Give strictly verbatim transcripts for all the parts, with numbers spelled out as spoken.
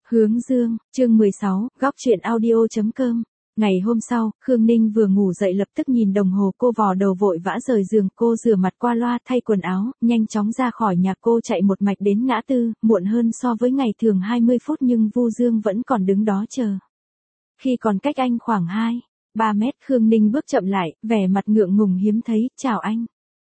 Hướng dương, chương mười sáu, góc chuyện audio.com. Ngày hôm sau, Khương Ninh vừa ngủ dậy lập tức nhìn đồng hồ, cô vò đầu vội vã rời giường, cô rửa mặt qua loa, thay quần áo, nhanh chóng ra khỏi nhà. Cô chạy một mạch đến ngã tư, muộn hơn so với ngày thường hai mươi phút nhưng Vu Dương vẫn còn đứng đó chờ. Khi còn cách anh khoảng hai, ba mét, Khương Ninh bước chậm lại, vẻ mặt ngượng ngùng hiếm thấy, chào anh.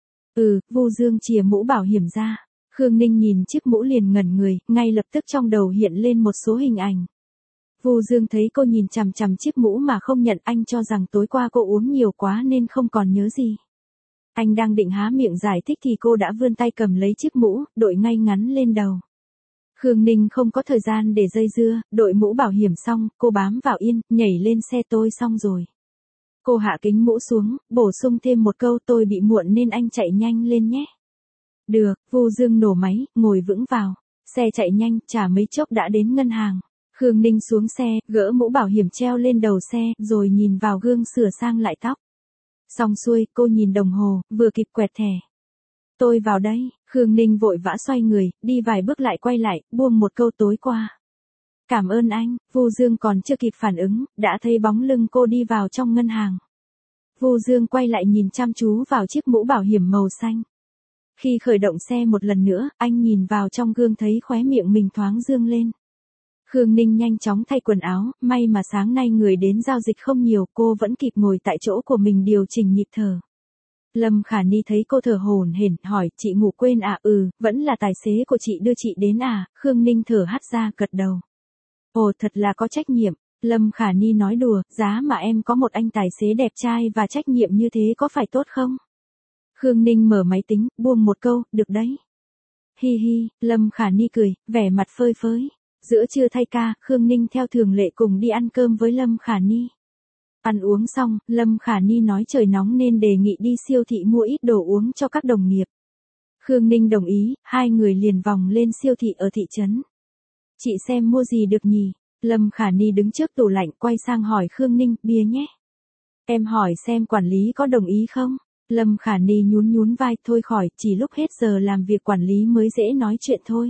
Ừ, Vu Dương chìa mũ bảo hiểm ra. Khương Ninh nhìn chiếc mũ liền ngẩn người, ngay lập tức trong đầu hiện lên một số hình ảnh. Vu Dương thấy cô nhìn chằm chằm chiếc mũ mà không nhận, anh cho rằng tối qua cô uống nhiều quá nên không còn nhớ gì. Anh đang định há miệng giải thích thì cô đã vươn tay cầm lấy chiếc mũ, đội ngay ngắn lên đầu. Khương Ninh không có thời gian để dây dưa, đội mũ bảo hiểm xong, cô bám vào yên, nhảy lên xe. Tôi xong rồi. Cô hạ kính mũ xuống, bổ sung thêm một câu, tôi bị muộn nên anh chạy nhanh lên nhé. Được, Vu Dương nổ máy, ngồi vững vào. Xe chạy nhanh, chả mấy chốc đã đến ngân hàng. Khương Ninh xuống xe, gỡ mũ bảo hiểm treo lên đầu xe, rồi nhìn vào gương sửa sang lại tóc. Xong xuôi, cô nhìn đồng hồ, vừa kịp quẹt thẻ. Tôi vào đây, Khương Ninh vội vã xoay người, đi vài bước lại quay lại, buông một câu tối qua. Cảm ơn anh. Vu Dương còn chưa kịp phản ứng, đã thấy bóng lưng cô đi vào trong ngân hàng. Vu Dương quay lại nhìn chăm chú vào chiếc mũ bảo hiểm màu xanh. Khi khởi động xe một lần nữa, anh nhìn vào trong gương thấy khóe miệng mình thoáng dương lên. Khương Ninh nhanh chóng thay quần áo, may mà sáng nay người đến giao dịch không nhiều, cô vẫn kịp ngồi tại chỗ của mình điều chỉnh nhịp thở. Lâm Khả Ni thấy cô thở hổn hển, hỏi, chị ngủ quên à? Ừ, vẫn là tài xế của chị đưa chị đến à? Khương Ninh thở hắt ra, gật đầu. Ồ, thật là có trách nhiệm. Lâm Khả Ni nói đùa, giá mà em có một anh tài xế đẹp trai và trách nhiệm như thế có phải tốt không? Khương Ninh mở máy tính, buông một câu, được đấy. Hi hi, Lâm Khả Ni cười, vẻ mặt phơi phới. Giữa trưa thay ca, Khương Ninh theo thường lệ cùng đi ăn cơm với Lâm Khả Ni. Ăn uống xong, Lâm Khả Ni nói trời nóng nên đề nghị đi siêu thị mua ít đồ uống cho các đồng nghiệp. Khương Ninh đồng ý, hai người liền vòng lên siêu thị ở thị trấn. Chị xem mua gì được nhỉ? Lâm Khả Ni đứng trước tủ lạnh quay sang hỏi Khương Ninh, bia nhé. Em hỏi xem quản lý có đồng ý không? Lâm Khả Ni nhún nhún vai, thôi khỏi, chỉ lúc hết giờ làm việc quản lý mới dễ nói chuyện thôi.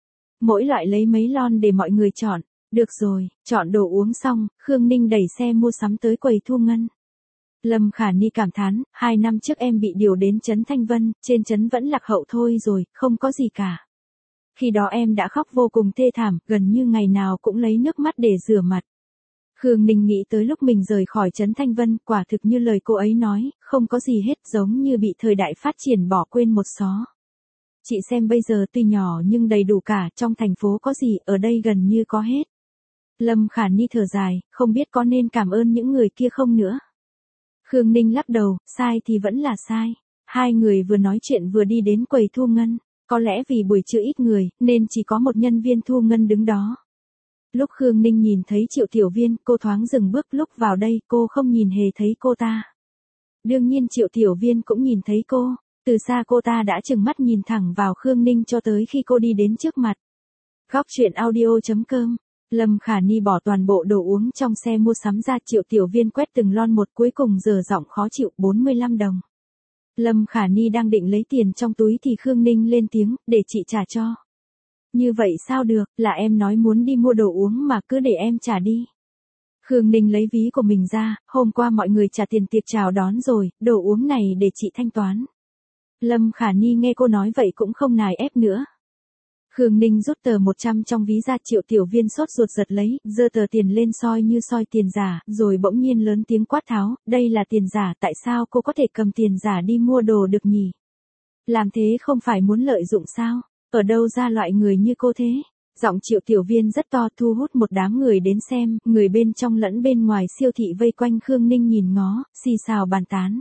Mỗi loại lấy mấy lon để mọi người chọn. Được rồi, chọn đồ uống xong, Khương Ninh đẩy xe mua sắm tới quầy thu ngân. Lâm Khả Ni cảm thán, hai năm trước em bị điều đến trấn Thanh Vân, trên trấn vẫn lạc hậu thôi rồi, không có gì cả. Khi đó em đã khóc vô cùng thê thảm, gần như ngày nào cũng lấy nước mắt để rửa mặt. Khương Ninh nghĩ tới lúc mình rời khỏi trấn Thanh Vân, quả thực như lời cô ấy nói, không có gì hết, giống như bị thời đại phát triển bỏ quên một xó. Chị xem bây giờ tuy nhỏ nhưng đầy đủ cả, trong thành phố có gì, ở đây gần như có hết. Lâm Khả Ni thở dài, không biết có nên cảm ơn những người kia không nữa. Khương Ninh lắc đầu, sai thì vẫn là sai. Hai người vừa nói chuyện vừa đi đến quầy thu ngân. Có lẽ vì buổi trưa ít người, nên chỉ có một nhân viên thu ngân đứng đó. Lúc Khương Ninh nhìn thấy Triệu Tiểu Viên, cô thoáng dừng bước, lúc vào đây cô không nhìn hề thấy cô ta. Đương nhiên Triệu Tiểu Viên cũng nhìn thấy cô. Từ xa cô ta đã trừng mắt nhìn thẳng vào Khương Ninh cho tới khi cô đi đến trước mặt. Góc chuyện audio.com. Lâm Khả Ni bỏ toàn bộ đồ uống trong xe mua sắm ra. Triệu Tiểu Viên quét từng lon một, cuối cùng dở giọng khó chịu, bốn mươi lăm đồng. Lâm Khả Ni đang định lấy tiền trong túi thì Khương Ninh lên tiếng, để chị trả cho. Như vậy sao được, là em nói muốn đi mua đồ uống mà, cứ để em trả đi. Khương Ninh lấy ví của mình ra, hôm qua mọi người trả tiền tiệc chào đón rồi, đồ uống này để chị thanh toán. Lâm Khả Ni nghe cô nói vậy cũng không nài ép nữa. Khương Ninh rút tờ một trăm trong ví ra. Triệu Tiểu Viên sốt ruột giật lấy, giơ tờ tiền lên soi như soi tiền giả, rồi bỗng nhiên lớn tiếng quát tháo, đây là tiền giả, tại sao cô có thể cầm tiền giả đi mua đồ được nhỉ? Làm thế không phải muốn lợi dụng sao? Ở đâu ra loại người như cô thế? Giọng Triệu Tiểu Viên rất to, thu hút một đám người đến xem, người bên trong lẫn bên ngoài siêu thị vây quanh Khương Ninh nhìn ngó, xì xào bàn tán.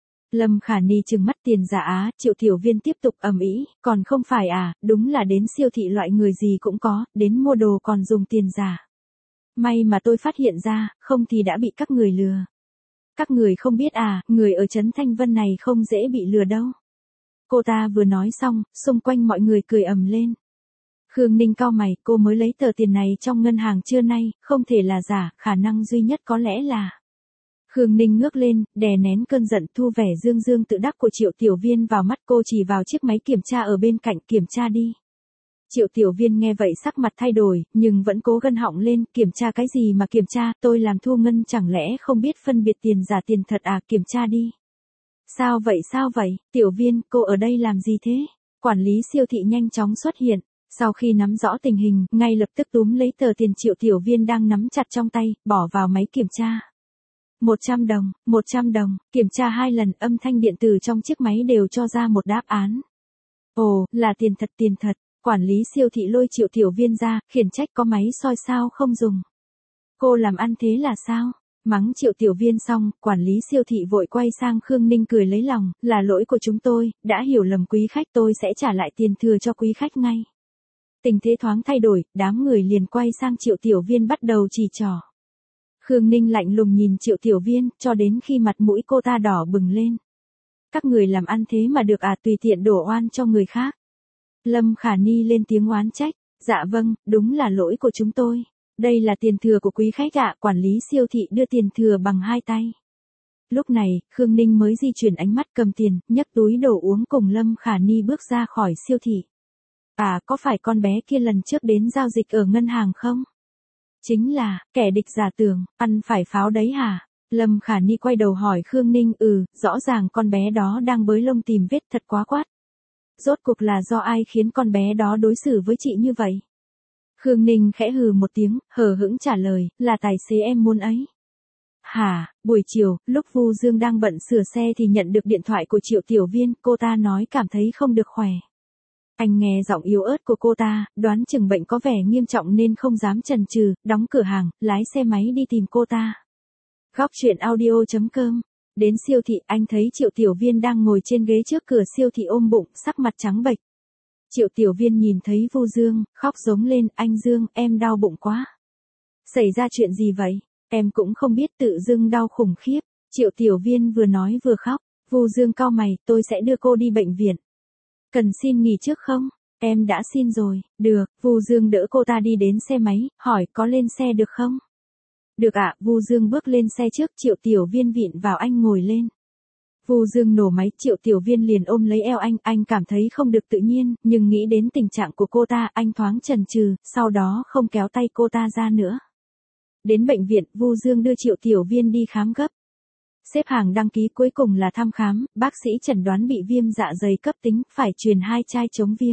Lâm Khả Ni trừng mắt, tiền giả á? Triệu Tiểu Viên tiếp tục ầm ĩ, còn không phải à, đúng là đến siêu thị loại người gì cũng có, đến mua đồ còn dùng tiền giả. May mà tôi phát hiện ra, không thì đã bị các người lừa. Các người không biết à, người ở trấn Thanh Vân này không dễ bị lừa đâu. Cô ta vừa nói xong, xung quanh mọi người cười ầm lên. Khương Ninh cau mày, cô mới lấy tờ tiền này trong ngân hàng trưa nay, không thể là giả, khả năng duy nhất có lẽ là... Khương Ninh ngước lên, đè nén cơn giận, thu vẻ dương dương tự đắc của Triệu Tiểu Viên vào mắt. Cô chỉ vào chiếc máy kiểm tra ở bên cạnh, kiểm tra đi. Triệu Tiểu Viên nghe vậy sắc mặt thay đổi, nhưng vẫn cố gân họng lên, kiểm tra cái gì mà kiểm tra, tôi làm thu ngân chẳng lẽ không biết phân biệt tiền giả tiền thật à, kiểm tra đi. Sao vậy sao vậy, Tiểu Viên, cô ở đây làm gì thế? Quản lý siêu thị nhanh chóng xuất hiện, sau khi nắm rõ tình hình, ngay lập tức túm lấy tờ tiền Triệu Tiểu Viên đang nắm chặt trong tay, bỏ vào máy kiểm tra. một trăm đồng, một trăm đồng, kiểm tra hai lần, âm thanh điện tử trong chiếc máy đều cho ra một đáp án. Ồ, là tiền thật tiền thật. Quản lý siêu thị lôi Triệu Tiểu Viên ra, khiển trách có máy soi sao không dùng. Cô làm ăn thế là sao? Mắng Triệu Tiểu Viên xong, quản lý siêu thị vội quay sang Khương Ninh cười lấy lòng, là lỗi của chúng tôi, đã hiểu lầm quý khách, tôi sẽ trả lại tiền thừa cho quý khách ngay. Tình thế thoáng thay đổi, đám người liền quay sang Triệu Tiểu Viên bắt đầu chỉ trỏ. Khương Ninh lạnh lùng nhìn Triệu Tiểu Viên, cho đến khi mặt mũi cô ta đỏ bừng lên. Các người làm ăn thế mà được à, tùy tiện đổ oan cho người khác. Lâm Khả Ni lên tiếng oán trách, dạ vâng, đúng là lỗi của chúng tôi. Đây là tiền thừa của quý khách ạ, quản lý siêu thị đưa tiền thừa bằng hai tay. Lúc này, Khương Ninh mới di chuyển ánh mắt cầm tiền, nhấc túi đồ uống cùng Lâm Khả Ni bước ra khỏi siêu thị. À, có phải con bé kia lần trước đến giao dịch ở ngân hàng không? Chính là, kẻ địch giả tưởng, ăn phải pháo đấy hả? Lâm Khả Ni quay đầu hỏi Khương Ninh, ừ, rõ ràng con bé đó đang bới lông tìm vết, thật quá quát. Rốt cuộc là do ai khiến con bé đó đối xử với chị như vậy? Khương Ninh khẽ hừ một tiếng, hờ hững trả lời, là tài xế em muốn ấy. Hả, buổi chiều, lúc Vu Dương đang bận sửa xe thì nhận được điện thoại của Triệu Tiểu Viên, cô ta nói cảm thấy không được khỏe. Anh nghe giọng yếu ớt của cô ta, đoán chừng bệnh có vẻ nghiêm trọng nên không dám chần chừ, đóng cửa hàng, lái xe máy đi tìm cô ta. Góc truyện audio chấm com. Đến siêu thị, anh thấy Triệu Tiểu Viên đang ngồi trên ghế trước cửa siêu thị ôm bụng, sắc mặt trắng bệch. Triệu Tiểu Viên nhìn thấy Vu Dương, khóc giống lên, anh Dương, em đau bụng quá. Xảy ra chuyện gì vậy? Em cũng không biết, tự dưng đau khủng khiếp. Triệu Tiểu Viên vừa nói vừa khóc. Vu Dương cau mày, tôi sẽ đưa cô đi bệnh viện. Cần xin nghỉ trước không? Em đã xin rồi. Được, Vu Dương đỡ cô ta đi đến xe máy, hỏi có lên xe được không? Được ạ, Vu Dương bước lên xe trước, Triệu Tiểu Viên vịn vào anh ngồi lên. Vu Dương nổ máy, Triệu Tiểu Viên liền ôm lấy eo anh, anh cảm thấy không được tự nhiên, nhưng nghĩ đến tình trạng của cô ta, anh thoáng chần chừ, sau đó không kéo tay cô ta ra nữa. Đến bệnh viện, Vu Dương đưa Triệu Tiểu Viên đi khám gấp. Xếp hàng đăng ký cuối cùng là thăm khám, bác sĩ chẩn đoán bị viêm dạ dày cấp tính, phải truyền hai chai chống viêm.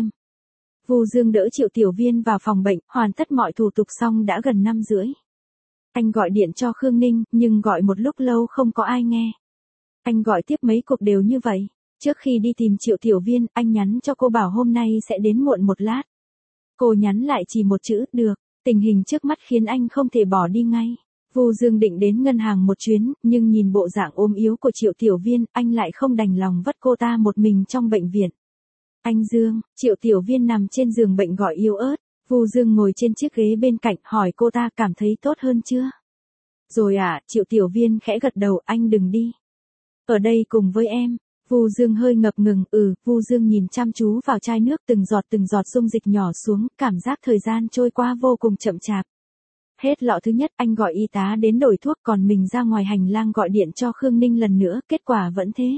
Vu Dương đỡ Triệu Tiểu Viên vào phòng bệnh, hoàn tất mọi thủ tục xong đã gần năm rưỡi. Anh gọi điện cho Khương Ninh, nhưng gọi một lúc lâu không có ai nghe. Anh gọi tiếp mấy cuộc đều như vậy. Trước khi đi tìm Triệu Tiểu Viên, anh nhắn cho cô bảo hôm nay sẽ đến muộn một lát. Cô nhắn lại chỉ một chữ, được. Tình hình trước mắt khiến anh không thể bỏ đi ngay. Vu Dương định đến ngân hàng một chuyến, nhưng nhìn bộ dạng ốm yếu của Triệu Tiểu Viên, anh lại không đành lòng vất cô ta một mình trong bệnh viện. Anh Dương, Triệu Tiểu Viên nằm trên giường bệnh gọi yếu ớt. Vu Dương ngồi trên chiếc ghế bên cạnh, hỏi cô ta cảm thấy tốt hơn chưa? Rồi à, Triệu Tiểu Viên khẽ gật đầu, anh đừng đi. Ở đây cùng với em. Vu Dương hơi ngập ngừng, ừ, Vu Dương nhìn chăm chú vào chai nước, từng giọt từng giọt dung dịch nhỏ xuống, cảm giác thời gian trôi qua vô cùng chậm chạp. Hết lọ thứ nhất, anh gọi y tá đến đổi thuốc, còn mình ra ngoài hành lang gọi điện cho Khương Ninh lần nữa, kết quả vẫn thế.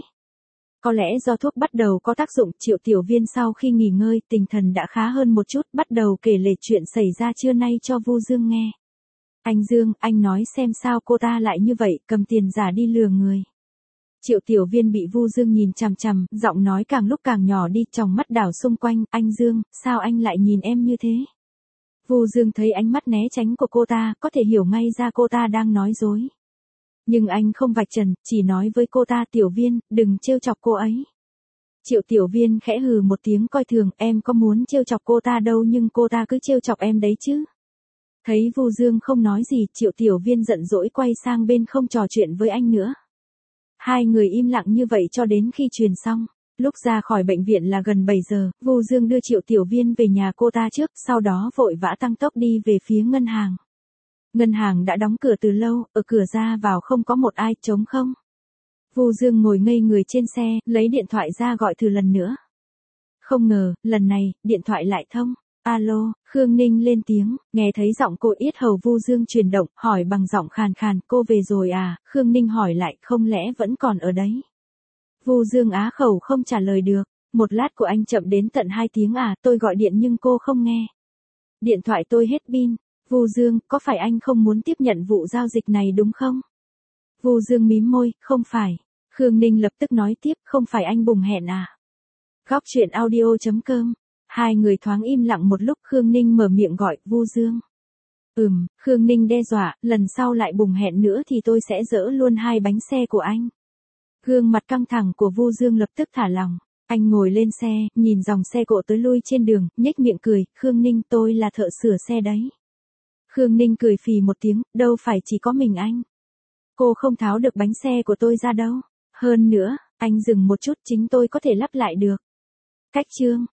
Có lẽ do thuốc bắt đầu có tác dụng, Triệu Tiểu Viên sau khi nghỉ ngơi, tinh thần đã khá hơn một chút, bắt đầu kể lể chuyện xảy ra trưa nay cho Vu Dương nghe. Anh Dương, anh nói xem sao cô ta lại như vậy, cầm tiền giả đi lừa người. Triệu Tiểu Viên bị Vu Dương nhìn chằm chằm, giọng nói càng lúc càng nhỏ đi, tròng mắt đảo xung quanh, anh Dương, sao anh lại nhìn em như thế? Vu Dương thấy ánh mắt né tránh của cô ta, có thể hiểu ngay ra cô ta đang nói dối. Nhưng anh không vạch trần, chỉ nói với cô ta, Tiểu Viên, đừng trêu chọc cô ấy. Triệu Tiểu Viên khẽ hừ một tiếng coi thường, em có muốn trêu chọc cô ta đâu nhưng cô ta cứ trêu chọc em đấy chứ. Thấy Vu Dương không nói gì, Triệu Tiểu Viên giận dỗi quay sang bên không trò chuyện với anh nữa. Hai người im lặng như vậy cho đến khi truyền xong. Lúc ra khỏi bệnh viện là gần bảy giờ, Vu Dương đưa Triệu Tiểu Viên về nhà cô ta trước, sau đó vội vã tăng tốc đi về phía ngân hàng. Ngân hàng đã đóng cửa từ lâu, ở cửa ra vào không có một ai, trống không. Vu Dương ngồi ngây người trên xe, lấy điện thoại ra gọi thử lần nữa. Không ngờ, lần này, điện thoại lại thông. Alo, Khương Ninh lên tiếng, nghe thấy giọng cô yết hầu Vu Dương chuyển động, hỏi bằng giọng khàn khàn, cô về rồi à? Khương Ninh hỏi lại, không lẽ vẫn còn ở đấy? Vu Dương á khẩu không trả lời được. Một lát của anh chậm đến tận hai tiếng à, tôi gọi điện nhưng cô không nghe. Điện thoại tôi hết pin. Vu Dương, có phải anh không muốn tiếp nhận vụ giao dịch này đúng không? Vu Dương mím môi, không phải. Khương Ninh lập tức nói tiếp, không phải anh bùng hẹn à? Góc chuyện audio chấm com. Hai người thoáng im lặng một lúc, Khương Ninh mở miệng gọi, Vu Dương. Ừm, Khương Ninh đe dọa, lần sau lại bùng hẹn nữa thì tôi sẽ dỡ luôn hai bánh xe của anh. Gương mặt căng thẳng của Vu Dương lập tức thả lỏng. Anh ngồi lên xe, nhìn dòng xe cộ tới lui trên đường, nhếch miệng cười, Khương Ninh, tôi là thợ sửa xe đấy. Khương Ninh cười phì một tiếng, đâu phải chỉ có mình anh. Cô không tháo được bánh xe của tôi ra đâu. Hơn nữa, anh dừng một chút, chính tôi có thể lắp lại được. Cách chương.